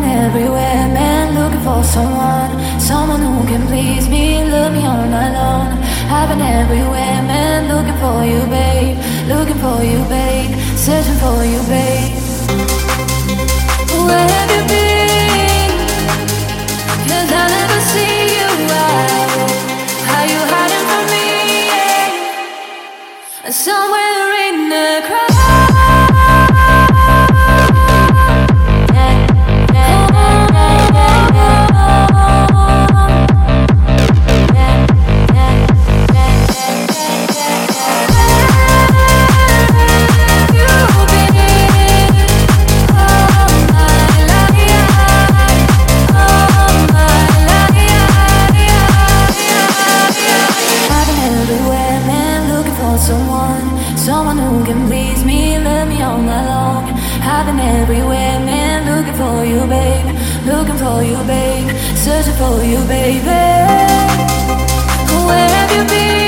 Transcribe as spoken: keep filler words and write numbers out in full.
everywhere, man, looking for someone, someone who can please me, love me all night long. I've been everywhere, man, looking for you, babe, looking for you, babe, searching for you, babe. Where have you been? 'Cause I never see you out. Are you hiding from me? Yeah. Somewhere in the crowd. Someone who can please me, love me all night long. I've been everywhere, man, looking for you, babe, looking for you, babe, searching for you, baby. Where have you been?